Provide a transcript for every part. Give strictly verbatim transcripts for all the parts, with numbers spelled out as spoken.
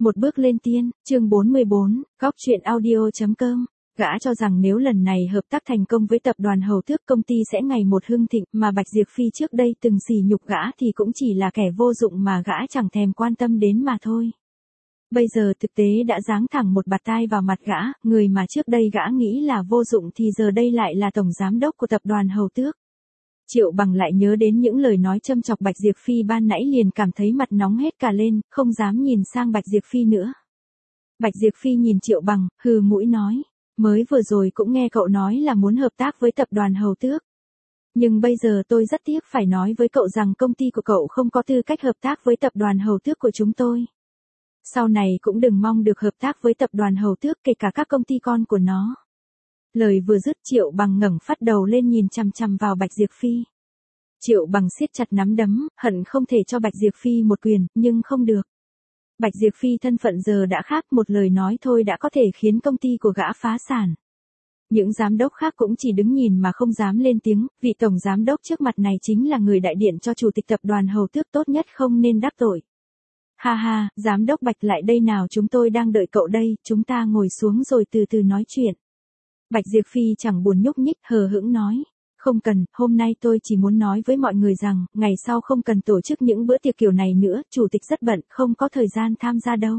Một bước lên tiên, chương bốn mươi bốn, góc truyện audio.com. Gã cho rằng nếu lần này hợp tác thành công với tập đoàn Hầu Tước, công ty sẽ ngày một hưng thịnh, mà Bạch Diệp Phi trước đây từng sỉ nhục gã thì cũng chỉ là kẻ vô dụng mà gã chẳng thèm quan tâm đến mà thôi. Bây giờ thực tế đã giáng thẳng một bạt tai vào mặt gã, người mà trước đây gã nghĩ là vô dụng thì giờ đây lại là tổng giám đốc của tập đoàn Hầu Tước. Triệu Bằng lại nhớ đến những lời nói châm chọc Bạch Diệp Phi ban nãy, liền cảm thấy mặt nóng hết cả lên, không dám nhìn sang Bạch Diệp Phi nữa. Bạch Diệp Phi nhìn Triệu Bằng, hừ mũi nói, mới vừa rồi cũng nghe cậu nói là muốn hợp tác với tập đoàn Hầu Tước. Nhưng bây giờ tôi rất tiếc phải nói với cậu rằng công ty của cậu không có tư cách hợp tác với tập đoàn Hầu Tước của chúng tôi. Sau này cũng đừng mong được hợp tác với tập đoàn Hầu Tước, kể cả các công ty con của nó. Lời vừa dứt, Triệu Bằng ngẩng phát đầu lên nhìn chằm chằm vào Bạch Diệp Phi. Triệu Bằng siết chặt nắm đấm, hận không thể cho Bạch Diệp Phi một quyền, nhưng không được. Bạch Diệp Phi thân phận giờ đã khác, một lời nói thôi đã có thể khiến công ty của gã phá sản. Những giám đốc khác cũng chỉ đứng nhìn mà không dám lên tiếng, vị tổng giám đốc trước mặt này chính là người đại diện cho chủ tịch tập đoàn Hầu Tước, tốt nhất không nên đắc tội. Ha ha, giám đốc Bạch lại đây nào, chúng tôi đang đợi cậu đây, chúng ta ngồi xuống rồi từ từ nói chuyện. Bạch Diệp Phi chẳng buồn nhúc nhích, hờ hững nói. Không cần, hôm nay tôi chỉ muốn nói với mọi người rằng, ngày sau không cần tổ chức những bữa tiệc kiểu này nữa, chủ tịch rất bận, không có thời gian tham gia đâu.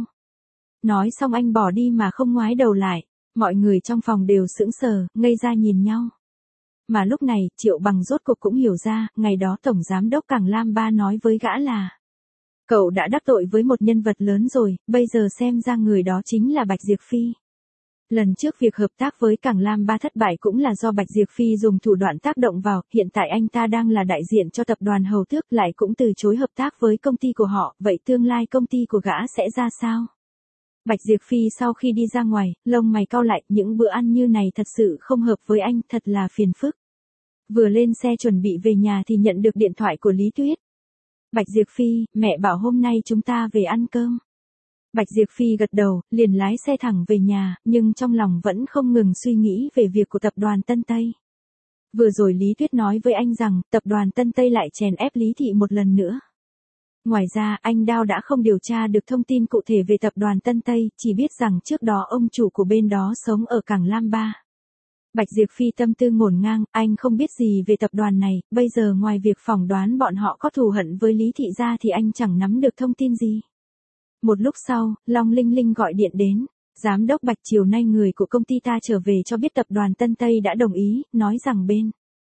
Nói xong anh bỏ đi mà không ngoái đầu lại, mọi người trong phòng đều sững sờ, ngây ra nhìn nhau. Mà lúc này, Triệu Bằng rốt cuộc cũng hiểu ra, ngày đó Tổng Giám đốc Cảng Lam Ba nói với gã là, cậu đã đắc tội với một nhân vật lớn rồi, bây giờ xem ra người đó chính là Bạch Diệp Phi. Lần trước việc hợp tác với Cảng Lam Ba thất bại cũng là do Bạch Diệp Phi dùng thủ đoạn tác động vào, hiện tại anh ta đang là đại diện cho tập đoàn Hầu Tước lại cũng từ chối hợp tác với công ty của họ, vậy tương lai công ty của gã sẽ ra sao? Bạch Diệp Phi sau khi đi ra ngoài, lông mày cau lại, những bữa ăn như này thật sự không hợp với anh, thật là phiền phức. Vừa lên xe chuẩn bị về nhà thì nhận được điện thoại của Lý Tuyết. Bạch Diệp Phi, mẹ bảo hôm nay chúng ta về ăn cơm. Bạch Diệp Phi gật đầu, liền lái xe thẳng về nhà, nhưng trong lòng vẫn không ngừng suy nghĩ về việc của tập đoàn Tân Tây. Vừa rồi Lý Tuyết nói với anh rằng, tập đoàn Tân Tây lại chèn ép Lý Thị một lần nữa. Ngoài ra, anh Đao đã không điều tra được thông tin cụ thể về tập đoàn Tân Tây, chỉ biết rằng trước đó ông chủ của bên đó sống ở Cảng Lam Ba. Bạch Diệp Phi tâm tư ngổn ngang, anh không biết gì về tập đoàn này, bây giờ ngoài việc phỏng đoán bọn họ có thù hận với Lý Thị ra thì anh chẳng nắm được thông tin gì. Một lúc sau, Long Linh Linh gọi điện đến. Giám đốc Bạch, chiều nay người của công ty ta trở về cho biết tập đoàn Tân Tây đã đồng ý, nói rằng bên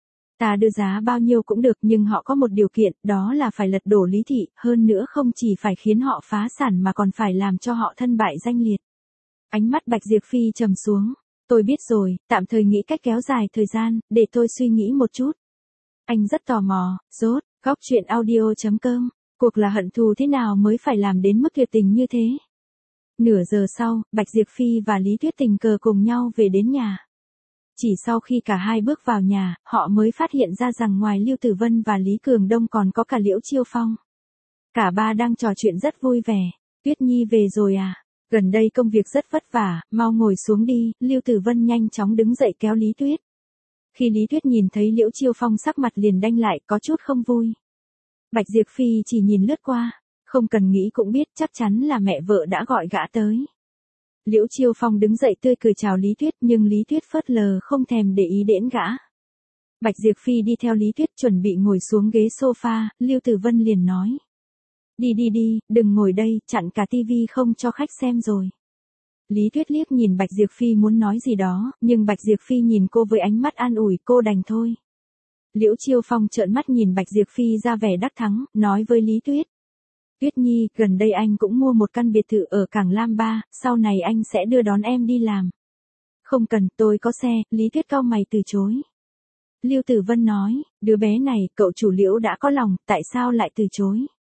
ta đưa giá bao nhiêu cũng được, nhưng họ có một điều kiện, đó là phải lật đổ Lý Thị, hơn nữa không chỉ phải khiến họ phá sản mà còn phải làm cho họ thân bại danh liệt. Ánh mắt Bạch Diệp Phi trầm xuống. Tôi biết rồi, tạm thời nghĩ cách kéo dài thời gian, để tôi suy nghĩ một chút. Anh rất tò mò, rốt, góc truyện audio.com. Cuộc là hận thù thế nào mới phải làm đến mức tuyệt tình như thế? Nửa giờ sau, Bạch Diệp Phi và Lý Tuyết tình cờ cùng nhau về đến nhà. Chỉ sau khi cả hai bước vào nhà, họ mới phát hiện ra rằng ngoài Lưu Tử Vân và Lý Cường Đông còn có cả Liễu Chiêu Phong. Cả ba đang trò chuyện rất vui vẻ. Tuyết Nhi về rồi à? Gần đây công việc rất vất vả, mau ngồi xuống đi. Lưu Tử Vân nhanh chóng đứng dậy kéo Lý Tuyết. Khi Lý Tuyết nhìn thấy Liễu Chiêu Phong sắc mặt liền đanh lại, có chút không vui. Bạch Diệp Phi chỉ nhìn lướt qua, không cần nghĩ cũng biết chắc chắn là mẹ vợ đã gọi gã tới. Liễu Chiêu Phong đứng dậy tươi cười chào Lý Tuyết, nhưng Lý Tuyết phớt lờ không thèm để ý đến gã. Bạch Diệp Phi đi theo Lý Tuyết chuẩn bị ngồi xuống ghế sofa, Lưu Tử Vân liền nói. Đi đi đi, đừng ngồi đây, chặn cả tivi không cho khách xem rồi. Lý Tuyết liếc nhìn Bạch Diệp Phi muốn nói gì đó, nhưng Bạch Diệp Phi nhìn cô với ánh mắt an ủi, cô đành thôi. Liễu Chiêu Phong trợn mắt nhìn Bạch Diệp Phi ra vẻ đắc thắng, nói với Lý Tuyết. Tuyết Nhi, gần đây anh cũng mua một căn biệt thự ở Cảng Lam Ba, sau này anh sẽ đưa đón em đi làm. Không cần, tôi có xe, Lý Tuyết cau mày từ chối. Lưu Tử Vân nói, đứa bé này, cậu chủ Liễu đã có lòng, tại sao lại từ chối?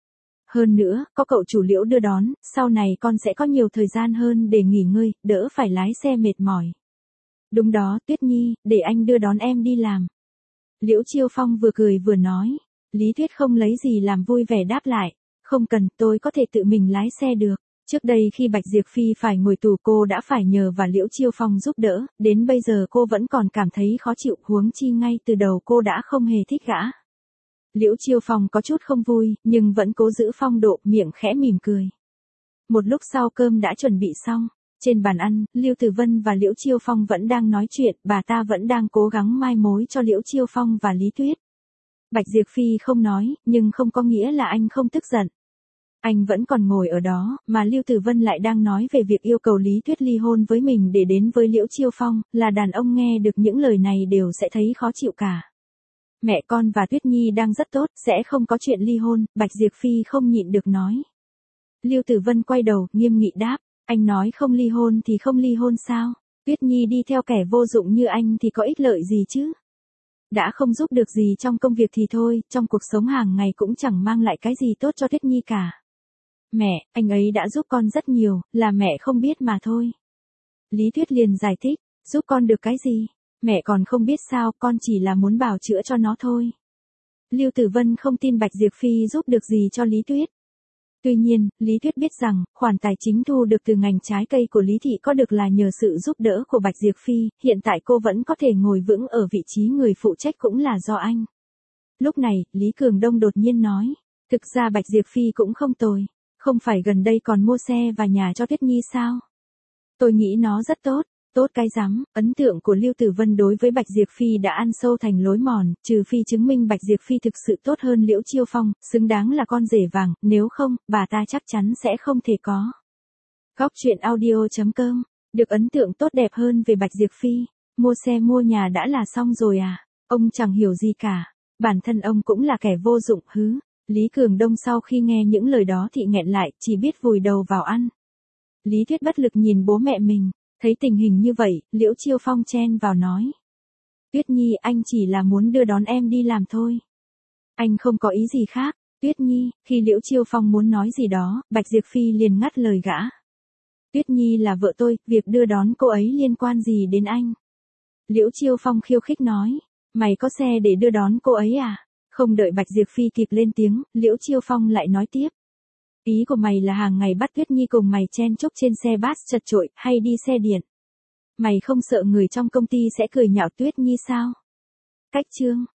Hơn nữa, có cậu chủ Liễu đưa đón, sau này con sẽ có nhiều thời gian hơn để nghỉ ngơi, đỡ phải lái xe mệt mỏi. Đúng đó, Tuyết Nhi, để anh đưa đón em đi làm. Liễu Chiêu Phong vừa cười vừa nói. Lý Tuyết không lấy gì làm vui vẻ đáp lại. Không cần, tôi có thể tự mình lái xe được. Trước đây khi Bạch Diệp Phi phải ngồi tù cô đã phải nhờ và Liễu Chiêu Phong giúp đỡ, đến bây giờ cô vẫn còn cảm thấy khó chịu, huống chi ngay từ đầu cô đã không hề thích gã. Liễu Chiêu Phong có chút không vui, nhưng vẫn cố giữ phong độ, miệng khẽ mỉm cười. Một lúc sau cơm đã chuẩn bị xong. Trên bàn ăn, Lưu Tử Vân và Liễu Chiêu Phong vẫn đang nói chuyện, bà ta vẫn đang cố gắng mai mối cho Liễu Chiêu Phong và Lý Tuyết. Bạch Diệp Phi không nói, nhưng không có nghĩa là anh không tức giận. Anh vẫn còn ngồi ở đó, mà Lưu Tử Vân lại đang nói về việc yêu cầu Lý Tuyết ly hôn với mình để đến với Liễu Chiêu Phong, là đàn ông nghe được những lời này đều sẽ thấy khó chịu cả. Mẹ con và Tuyết Nhi đang rất tốt, sẽ không có chuyện ly hôn, Bạch Diệp Phi không nhịn được nói. Lưu Tử Vân quay đầu, nghiêm nghị đáp, anh nói không ly hôn thì không ly hôn sao? Tuyết Nhi đi theo kẻ vô dụng như anh thì có ích lợi gì chứ? Đã không giúp được gì trong công việc thì thôi, trong cuộc sống hàng ngày cũng chẳng mang lại cái gì tốt cho Tuyết Nhi cả. Mẹ, anh ấy đã giúp con rất nhiều, là mẹ không biết mà thôi. Lý Tuyết liền giải thích, giúp con được cái gì? Mẹ còn không biết sao, con chỉ là muốn bào chữa cho nó thôi. Lưu Tử Vân không tin Bạch Diệp Phi giúp được gì cho Lý Tuyết. Tuy nhiên, Lý Tuyết biết rằng, khoản tài chính thu được từ ngành trái cây của Lý Thị có được là nhờ sự giúp đỡ của Bạch Diệp Phi, hiện tại cô vẫn có thể ngồi vững ở vị trí người phụ trách cũng là do anh. Lúc này, Lý Cường Đông đột nhiên nói, thực ra Bạch Diệp Phi cũng không tồi, không phải gần đây còn mua xe và nhà cho Tuyết Nhi sao? Tôi nghĩ nó rất tốt. Tốt cái rắm, ấn tượng của Lưu Tử Vân đối với Bạch Diệp Phi đã ăn sâu thành lối mòn, trừ phi chứng minh Bạch Diệp Phi thực sự tốt hơn Liễu Chiêu Phong, xứng đáng là con rể vàng, nếu không, bà ta chắc chắn sẽ không thể có. Góc truyện audio chấm com, được ấn tượng tốt đẹp hơn về Bạch Diệp Phi, mua xe mua nhà đã là xong rồi à, ông chẳng hiểu gì cả, bản thân ông cũng là kẻ vô dụng hứ. Lý Cường Đông sau khi nghe những lời đó thì nghẹn lại, chỉ biết vùi đầu vào ăn. Lý Tuyết bất lực nhìn bố mẹ mình. Thấy tình hình như vậy, Liễu Chiêu Phong chen vào nói. Tuyết Nhi, anh chỉ là muốn đưa đón em đi làm thôi. Anh không có ý gì khác. Tuyết Nhi, khi Liễu Chiêu Phong muốn nói gì đó, Bạch Diệp Phi liền ngắt lời gã. Tuyết Nhi là vợ tôi, việc đưa đón cô ấy liên quan gì đến anh? Liễu Chiêu Phong khiêu khích nói. Mày có xe để đưa đón cô ấy à? Không đợi Bạch Diệp Phi kịp lên tiếng, Liễu Chiêu Phong lại nói tiếp. Ý của mày là hàng ngày bắt Tuyết Nhi cùng mày chen chúc trên xe bus chật chội, hay đi xe điện. Mày không sợ người trong công ty sẽ cười nhạo Tuyết Nhi sao? Cách chương.